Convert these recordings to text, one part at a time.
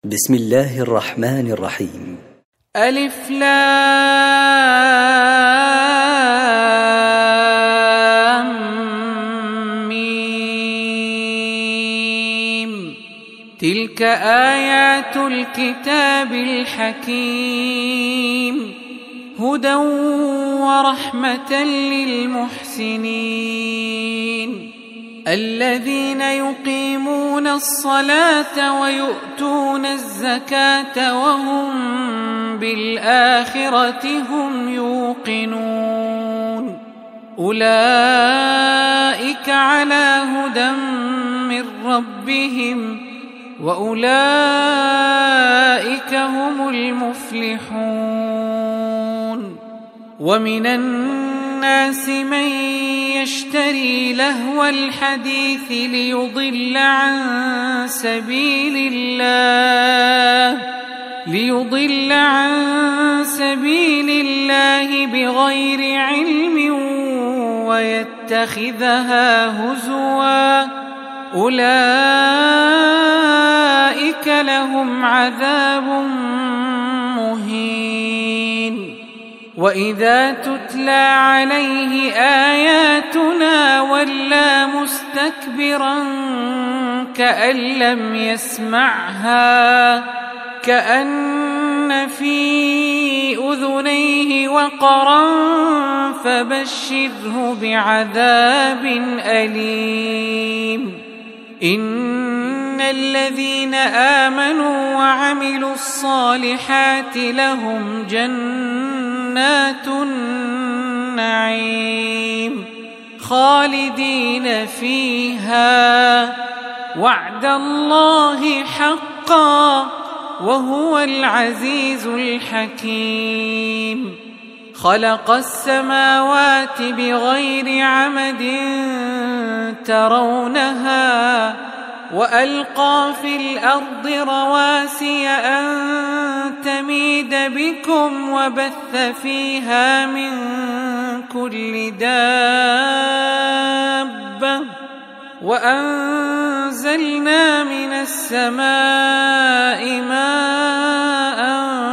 بسم الله الرحمن الرحيم. ألف لام ميم. تلك آيات الكتاب الحكيم، هدى ورحمة للمحسنين الذين يقيمون الصلاة ويؤتون الزكاة وهم بالآخرة هم يوقنون. أولئك على هدى من ربهم وأولئك هم المفلحون. ومن الناس من يشتري لهو الحديث ليضل عن سبيل الله بغير علم ويتخذها هزوا، أولئك لهم عذاب مهين. وإذا تتلى عليه آياتنا ولى مستكبرا كأن لم يسمعها، كأن في أذنيه وقرا، فبشره بعذاب أليم. إن الذين آمنوا وعملوا الصالحات لهم جنات النعيم خالدين فيها، وعد الله حقا وهو العزيز الحكيم. خلق السماوات بغير عمد ترونها، وألقى في الأرض رواسي أن تميد بكم، وبث فيها من كل دابة، وأنزلنا من السماء ماء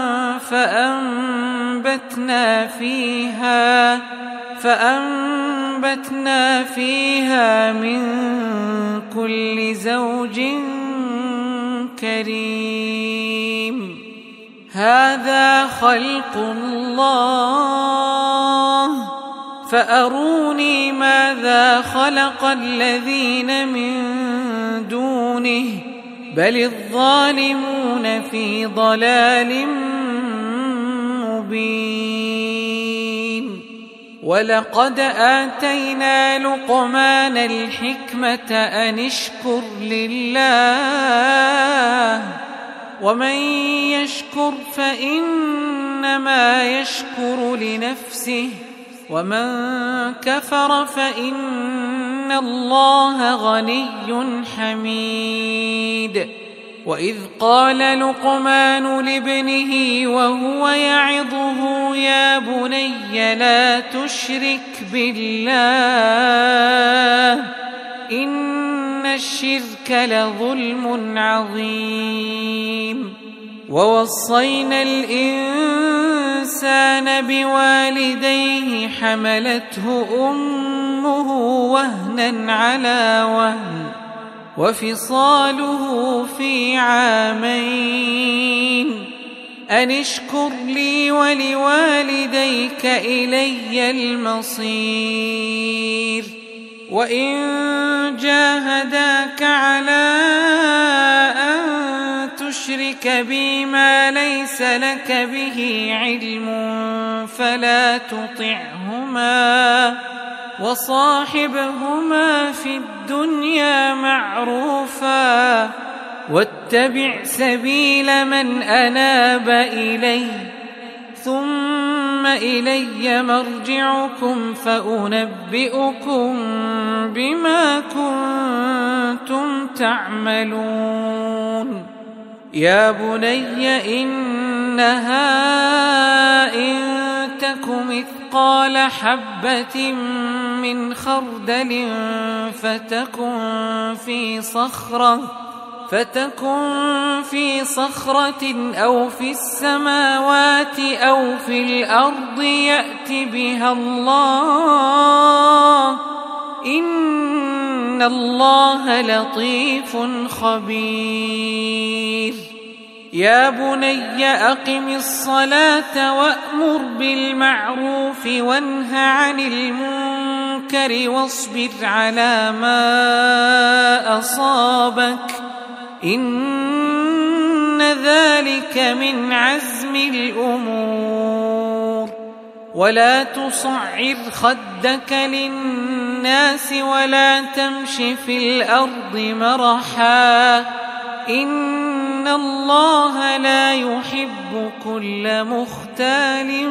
فأنبتنا فيها من كل زوج كريم. هذا خلق الله، فأروني ماذا خلق الذين من دونه، بل الظالمون في ضلال مبين. ولقد آتينا لقمان الحكمة أن اشكر لله، ومن يشكر فإنما يشكر لنفسه، ومن كفر فإن الله غني حميد. وإذ قال لقمان لابنه وهو يعظه يا بني لا تشرك بالله إن الشرك لظلم عظيم. ووصينا الإنسان بوالديه حملته أمه وهنا على وهن وفصاله في عامين أن اشكر لي ولوالديك إلي المصير. وإن جاهداك على أن تشرك بي ما ليس لك به علم فلا تطعهما، وصاحبهما في الدنيا معروفا، واتبع سبيل من أناب إلي، ثم إلي مرجعكم فأنبئكم بما كنتم تعملون. يا بني إنها إن تك مثقال حبة من خردل فتكن في صخرة فتكن في صخرة أو في السماوات أو في الأرض يأت بها الله، إن الله لطيف خبير. يا بني أقم الصلاة وأمر بالمعروف وانه عن المنكر واصبر على ما أصابك، إن ذلك من عزم الأمور. ولا تصعر خدك للناس ولا تمش في الأرض مرحا، إن الله لا يحب كل مختال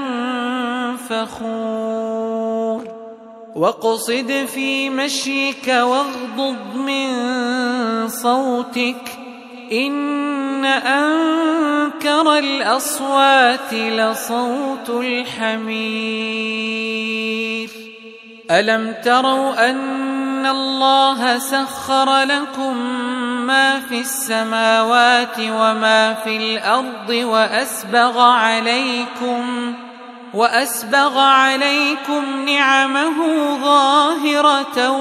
فخور. واقصد في مشيك واغضض من صوتك، إن أنكر الأصوات لصوت الحمير. ألم تروا أن الله سخر لكم ما في السماوات وما في الأرض وأسبغ عليكم نعمه ظاهرة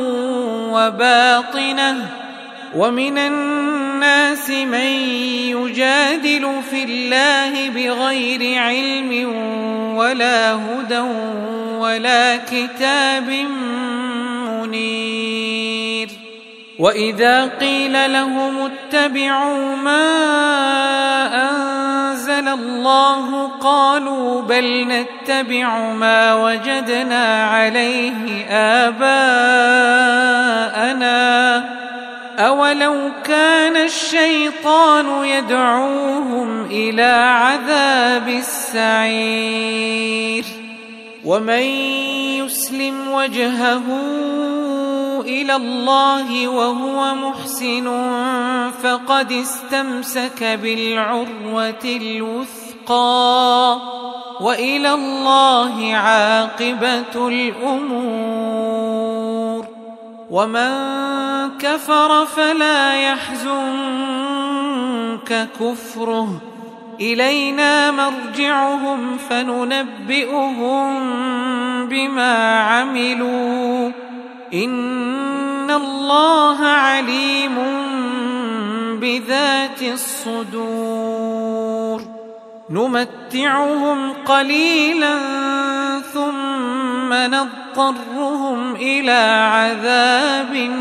وباطنة، ومن الناس من يجادل في الله بغير علم ولا هدى ولا كتاب منير. وإذا قيل لهم اتبعوا ما أنزل الله قالوا بل نتبع ما وجدنا عليه آباءنا، أولو كان الشيطان يدعوهم إلى عذاب السعير. ومن يسلم وجهه إلى الله وهو محسن فقد استمسك بالعروة الوثقى، وإلى الله عاقبة الأمور. ومن كفر فلا يحزنك كفره، إلينا مرجعهم فننبئهم بما عملوا، إن الله عليم بذات الصدور. نمتعهم قليلا ثم نضطرهم إلى عذاب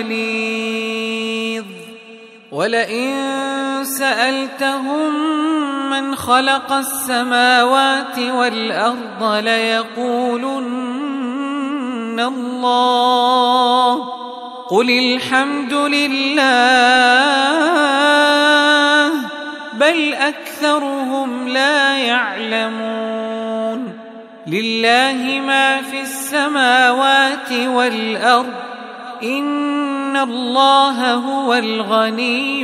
غليظ. ولئن سألتهم من خلق السماوات والأرض ليقولن الله، قل الحمد لله بل أكثرهم لا يعلمون. لله ما في السماوات والأرض، إن الله هو الغني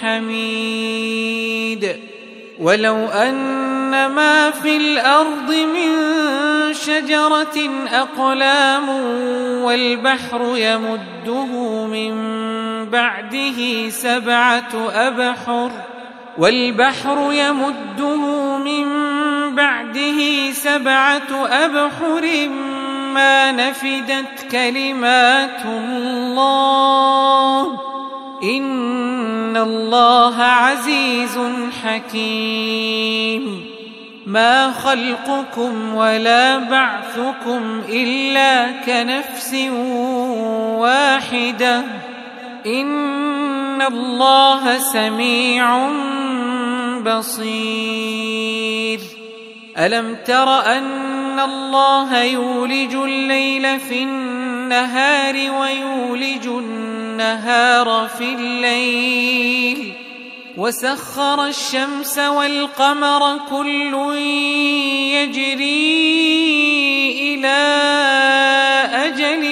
الحميد. ولو أن ما في الأرض من شجرة أقلام والبحر يمده من بعده سبعة أبحر ما نفدت كلمات الله، إن الله عزيز حكيم. ما خلقكم ولا بعثكم إلا كنفس واحدة، إن الله سميع بصير. ألم تر أن الله يولج الليل في النهار ويولج النهار في الليل، وسخر الشمس والقمر كل يجري إلى أجل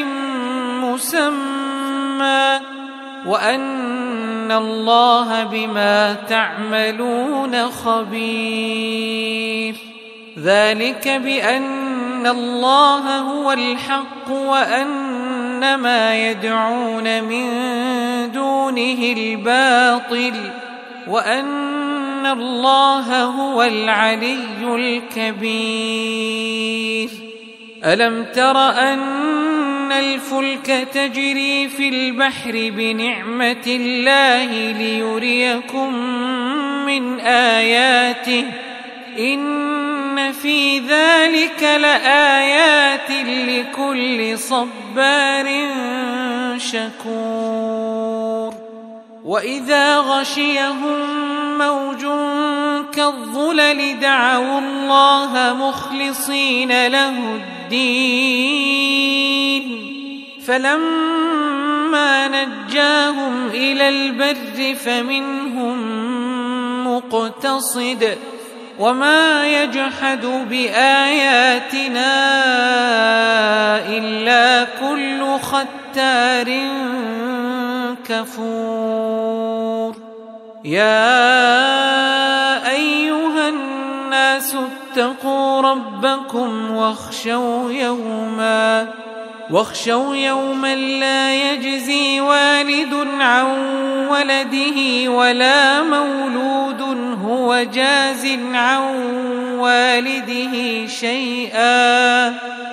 مسمى، وأن الله بما تعملون خبير. ذلك بأن الله هو الحق وأن ما يدعون من دونه الباطل وأن الله هو العلي الكبير. ألم تر أن الفلك تجري في البحر بنعمة الله ليريكم من آياته إن في ذلك لآيات لكل صبار شكور. وإذا غشيهم موج كالظلل دعوا الله مخلصين له الدين فلما نجاهم إلى البر فمنهم مقتصد وما يجحد بآياتنا إلا كل ختار كفور. يا أيها الناس اتقوا ربكم واخشوا يوما لا يجزي والد عن ولده ولا مولود هو جاز عن والده شيئا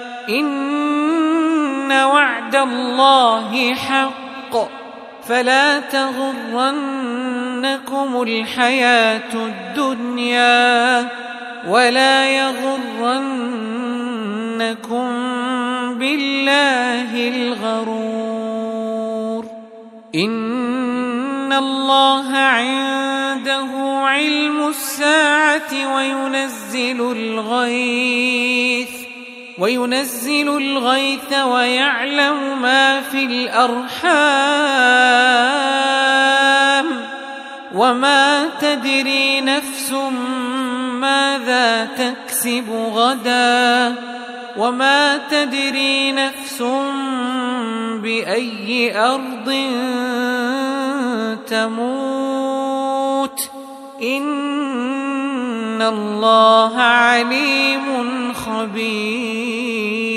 إن وعد الله حق فلا تغرنكم الحياة الدنيا ولا يغرنكم بالله الغرور. إن الله عنده علم الساعة وينزل الغيث ويعلم ما في الأرحام وما تدري نفس ماذا تكسب غدا وما تدري نفس بأي أرض تموت إن الله عليم خبير.